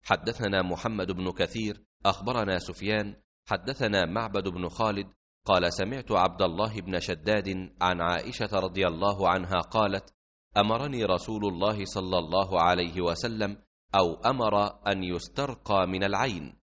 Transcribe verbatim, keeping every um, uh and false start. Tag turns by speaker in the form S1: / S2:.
S1: حدثنا محمد بن كثير أخبرنا سفيان حدثنا معبد بن خالد قال سمعت عبد الله بن شداد عن عائشة رضي الله عنها قالت أمرني رسول الله صلى الله عليه وسلم أو أمر أن يسترقى من العين،